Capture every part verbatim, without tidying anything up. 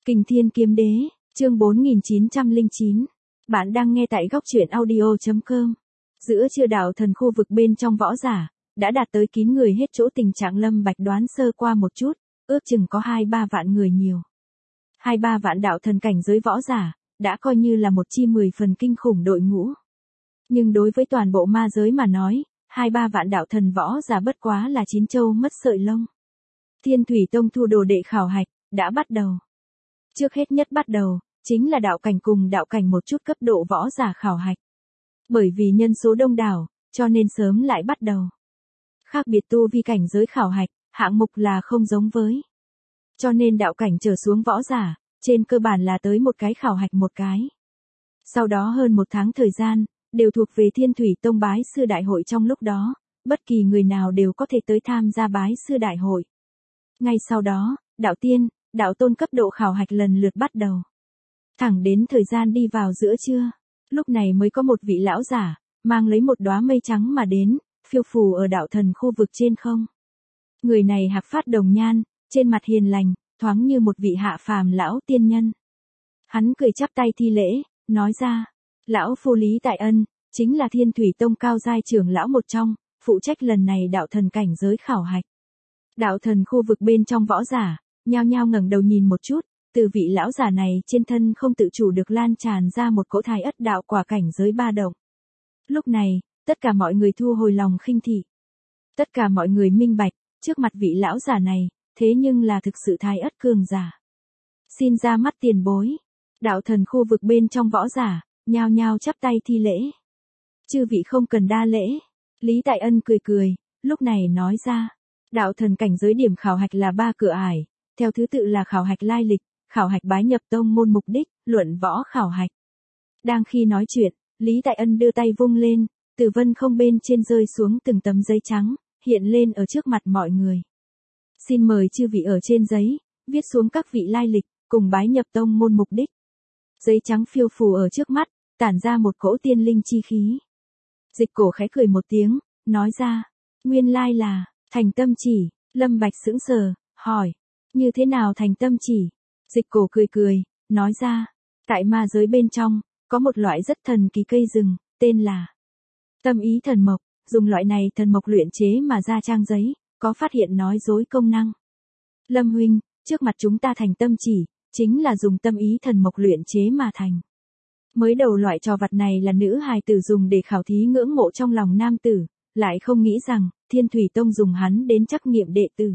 Kình Thiên Kiếm Đế, chương bốn nghìn chín trăm lẻ chín. Bạn đang nghe tại góc truyện audio chấm com. Giữa trưa đạo thần khu vực bên trong võ giả, đã đạt tới kín người hết chỗ, tình trạng Lâm Bạch đoán sơ qua một chút, ước chừng có hai ba vạn người nhiều. Hai ba vạn đạo thần cảnh giới võ giả, đã coi như là một chi mười phần kinh khủng đội ngũ. Nhưng đối với toàn bộ ma giới mà nói, hai ba vạn đạo thần võ giả bất quá là chín châu mất sợi lông. Thiên Thủy Tông thu đồ đệ khảo hạch, đã bắt đầu. Trước hết nhất bắt đầu, chính là đạo cảnh cùng đạo cảnh một chút cấp độ võ giả khảo hạch. Bởi vì nhân số đông đảo, cho nên sớm lại bắt đầu. Khác biệt tu vi cảnh giới khảo hạch, hạng mục là không giống với. Cho nên đạo cảnh trở xuống võ giả, trên cơ bản là tới một cái khảo hạch một cái. Sau đó hơn một tháng thời gian, đều thuộc về Thiên Thủy Tông bái sư đại hội, trong lúc đó, bất kỳ người nào đều có thể tới tham gia bái sư đại hội. Ngay sau đó, đạo tiên, đạo tôn cấp độ khảo hạch lần lượt bắt đầu. Thẳng đến thời gian đi vào giữa trưa, lúc này mới có một vị lão giả, mang lấy một đóa mây trắng mà đến, phiêu phù ở đạo thần khu vực trên không. Người này hạc phát đồng nhan, trên mặt hiền lành, thoáng như một vị hạ phàm lão tiên nhân. Hắn cười chắp tay thi lễ, nói ra, lão phu Lý Tại Ân, chính là Thiên Thủy Tông cao giai trưởng lão một trong, phụ trách lần này đạo thần cảnh giới khảo hạch. Đạo thần khu vực bên trong võ giả, nhao nhao ngẩng đầu nhìn một chút, từ vị lão giả này trên thân không tự chủ được lan tràn ra một cỗ thái ất đạo quả cảnh giới ba động. Lúc này, tất cả mọi người thu hồi lòng khinh thị. Tất cả mọi người minh bạch, trước mặt vị lão giả này, thế nhưng là thực sự thái ất cường giả. Xin ra mắt tiền bối. Đạo thần khu vực bên trong võ giả, nhao nhao chắp tay thi lễ. Chư vị không cần đa lễ. Lý Tại Ân cười cười, lúc này nói ra. Đạo thần cảnh giới điểm khảo hạch là ba cửa ải, theo thứ tự là khảo hạch lai lịch, khảo hạch bái nhập tông môn mục đích, luận võ khảo hạch. Đang khi nói chuyện, Lý Tại Ân đưa tay vung lên, từ vân không bên trên rơi xuống từng tấm giấy trắng, hiện lên ở trước mặt mọi người. Xin mời chư vị ở trên giấy, viết xuống các vị lai lịch, cùng bái nhập tông môn mục đích. Giấy trắng phiêu phù ở trước mắt, tản ra một cỗ tiên linh chi khí. Dịch Cổ khẽ cười một tiếng, nói ra, nguyên lai là, thành tâm chỉ. Lâm Bạch sững sờ, hỏi, như thế nào thành tâm chỉ? Dịch Cổ cười cười, nói ra, tại ma giới bên trong, có một loại rất thần kỳ cây rừng, tên là tâm ý thần mộc, dùng loại này thần mộc luyện chế mà ra trang giấy, có phát hiện nói dối công năng. Lâm huynh, trước mặt chúng ta thành tâm chỉ, chính là dùng tâm ý thần mộc luyện chế mà thành. Mới đầu loại trò vặt này là nữ hài tử dùng để khảo thí ngưỡng mộ trong lòng nam tử, lại không nghĩ rằng, Thiên Thủy Tông dùng hắn đến trắc nghiệm đệ tử.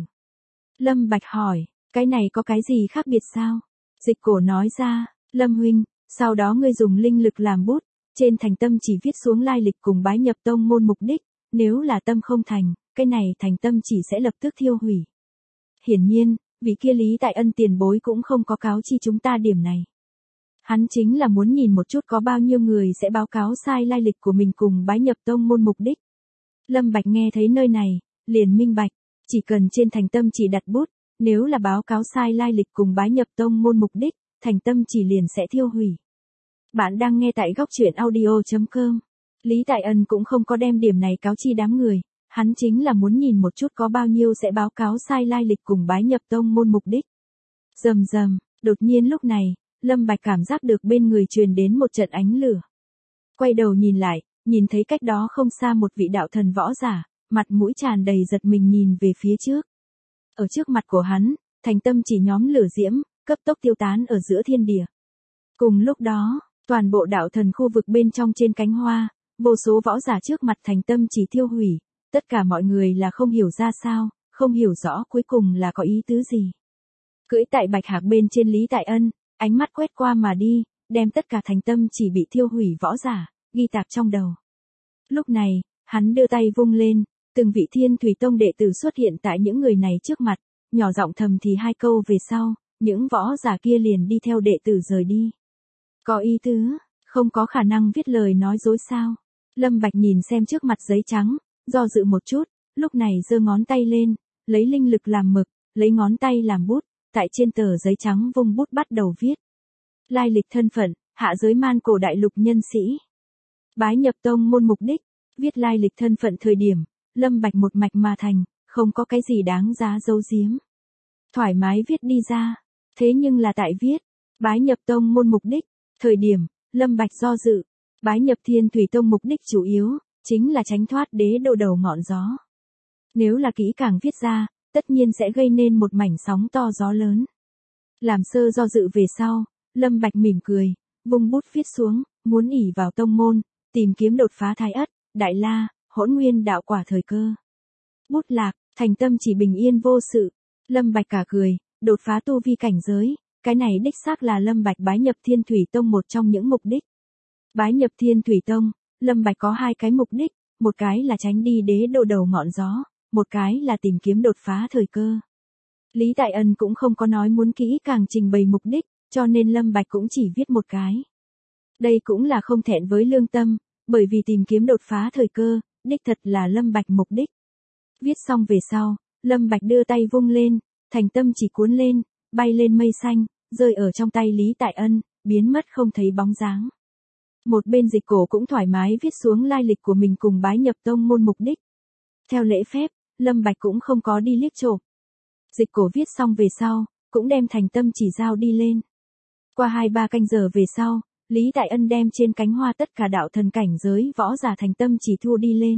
Lâm Bạch hỏi, cái này có cái gì khác biệt sao? Dịch Cổ nói ra, Lâm huynh, sau đó ngươi dùng linh lực làm bút, trên thành tâm chỉ viết xuống lai lịch cùng bái nhập tông môn mục đích, nếu là tâm không thành, cái này thành tâm chỉ sẽ lập tức thiêu hủy. Hiển nhiên, vị kia Lý Tại Ân tiền bối cũng không có cáo chi chúng ta điểm này. Hắn chính là muốn nhìn một chút có bao nhiêu người sẽ báo cáo sai lai lịch của mình cùng bái nhập tông môn mục đích. Lâm Bạch nghe thấy nơi này, liền minh bạch, chỉ cần trên thành tâm chỉ đặt bút, nếu là báo cáo sai lai lịch cùng bái nhập tông môn mục đích, thành tâm chỉ liền sẽ thiêu hủy. Bạn đang nghe tại góc truyện audio chấm com. Lý Tại Ân cũng không có đem điểm này cáo chi đám người, hắn chính là muốn nhìn một chút có bao nhiêu sẽ báo cáo sai lai lịch cùng bái nhập tông môn mục đích. Rầm rầm, đột nhiên lúc này, Lâm Bạch cảm giác được bên người truyền đến một trận ánh lửa. Quay đầu nhìn lại, nhìn thấy cách đó không xa một vị đạo thần võ giả, mặt mũi tràn đầy giật mình nhìn về phía trước. Ở trước mặt của hắn, thành tâm chỉ nhóm lửa diễm, cấp tốc tiêu tán ở giữa thiên địa. Cùng lúc đó, toàn bộ đạo thần khu vực bên trong trên cánh hoa, vô số võ giả trước mặt thành tâm chỉ thiêu hủy, tất cả mọi người là không hiểu ra sao, không hiểu rõ cuối cùng là có ý tứ gì. Cưỡi tại bạch hạc bên trên Lý Tại Ân, ánh mắt quét qua mà đi, đem tất cả thành tâm chỉ bị thiêu hủy võ giả, ghi tạc trong đầu. Lúc này, hắn đưa tay vung lên, từng vị Thiên Thủy Tông đệ tử xuất hiện tại những người này trước mặt, nhỏ giọng thầm thì hai câu về sau, những võ giả kia liền đi theo đệ tử rời đi. Có ý tứ, không có khả năng viết lời nói dối sao? Lâm Bạch nhìn xem trước mặt giấy trắng, do dự một chút, lúc này giơ ngón tay lên, lấy linh lực làm mực, lấy ngón tay làm bút, tại trên tờ giấy trắng vung bút bắt đầu viết. Lai lịch thân phận, hạ giới man cổ đại lục nhân sĩ. Bái nhập tông môn mục đích, viết lai lịch thân phận thời điểm, Lâm Bạch một mạch mà thành, không có cái gì đáng giá giấu giếm. Thoải mái viết đi ra. Thế nhưng là tại viết, bái nhập tông môn mục đích, thời điểm, Lâm Bạch do dự, bái nhập Thiên Thủy Tông mục đích chủ yếu, chính là tránh thoát đế đô đầu ngọn gió. Nếu là kỹ càng viết ra, tất nhiên sẽ gây nên một mảnh sóng to gió lớn. Làm sơ do dự về sau, Lâm Bạch mỉm cười, vung bút viết xuống, muốn ỷ vào tông môn, tìm kiếm đột phá thái ất, đại la, hỗn nguyên đạo quả thời cơ. Bút lạc, thành tâm chỉ bình yên vô sự. Lâm Bạch cả cười, đột phá tu vi cảnh giới, cái này đích xác là Lâm Bạch bái nhập Thiên Thủy Tông một trong những mục đích. Bái nhập Thiên Thủy Tông, Lâm Bạch có hai cái mục đích, một cái là tránh đi đế đô đầu ngọn gió, một cái là tìm kiếm đột phá thời cơ. Lý Tại Ân cũng không có nói muốn kỹ càng trình bày mục đích, cho nên Lâm Bạch cũng chỉ viết một cái. Đây cũng là không thẹn với lương tâm, bởi vì tìm kiếm đột phá thời cơ, đích thật là Lâm Bạch mục đích. Viết xong về sau, Lâm Bạch đưa tay vung lên, thành tâm chỉ cuốn lên, bay lên mây xanh, rơi ở trong tay Lý Tại Ân, biến mất không thấy bóng dáng. Một bên Dịch Cổ cũng thoải mái viết xuống lai lịch của mình cùng bái nhập tông môn mục đích. Theo lễ phép, Lâm Bạch cũng không có đi liếc trộm. Dịch Cổ viết xong về sau, cũng đem thành tâm chỉ giao đi lên. Qua hai ba canh giờ về sau, Lý Tại Ân đem trên cánh hoa tất cả đạo thần cảnh giới võ giả thành tâm chỉ thu đi lên.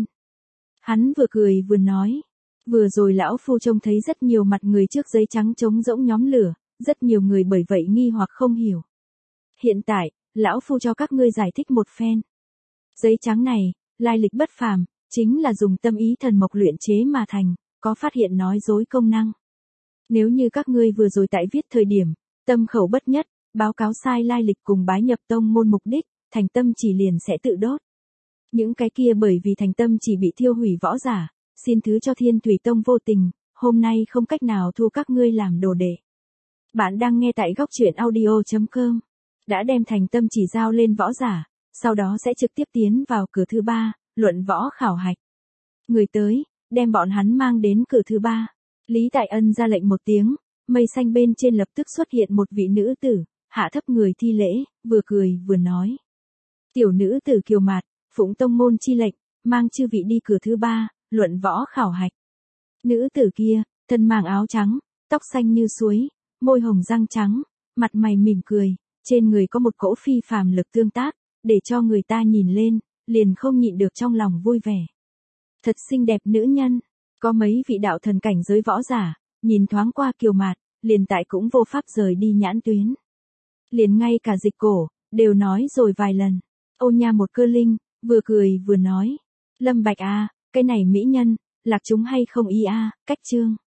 Hắn vừa cười vừa nói, vừa rồi lão phu trông thấy rất nhiều mặt người trước giấy trắng trống rỗng nhóm lửa, rất nhiều người bởi vậy nghi hoặc không hiểu. Hiện tại, lão phu cho các ngươi giải thích một phen. Giấy trắng này, lai lịch bất phàm, chính là dùng tâm ý thần mộc luyện chế mà thành, có phát hiện nói dối công năng. Nếu như các ngươi vừa rồi tại viết thời điểm, tâm khẩu bất nhất, báo cáo sai lai lịch cùng bái nhập tông môn mục đích, thành tâm chỉ liền sẽ tự đốt. Những cái kia bởi vì thành tâm chỉ bị thiêu hủy võ giả, xin thứ cho Thiên Thủy Tông vô tình, hôm nay không cách nào thu các ngươi làm đồ đệ. Bạn đang nghe tại góc truyện audio chấm com. Đã đem thành tâm chỉ giao lên võ giả, sau đó sẽ trực tiếp tiến vào cửa thứ ba, luận võ khảo hạch. Người tới, đem bọn hắn mang đến cửa thứ ba. Lý Tại Ân ra lệnh một tiếng, mây xanh bên trên lập tức xuất hiện một vị nữ tử, hạ thấp người thi lễ, vừa cười vừa nói. Tiểu nữ tử Kiều Mạt, phụng tông môn chi lệnh, mang chư vị đi cửa thứ ba, luận võ khảo hạch. Nữ tử kia, thân mang áo trắng, tóc xanh như suối, môi hồng răng trắng, mặt mày mỉm cười, trên người có một cỗ phi phàm lực tương tác, để cho người ta nhìn lên, liền không nhịn được trong lòng vui vẻ. Thật xinh đẹp nữ nhân, có mấy vị đạo thần cảnh giới võ giả, nhìn thoáng qua Kiều Mạt, liền tại cũng vô pháp rời đi nhãn tuyến. Liền ngay cả Dịch Cổ, đều nói rồi vài lần. Ô nha một cơ linh, vừa cười vừa nói. Lâm Bạch a, cái này mỹ nhân, lạc chúng hay không y a, cách chương.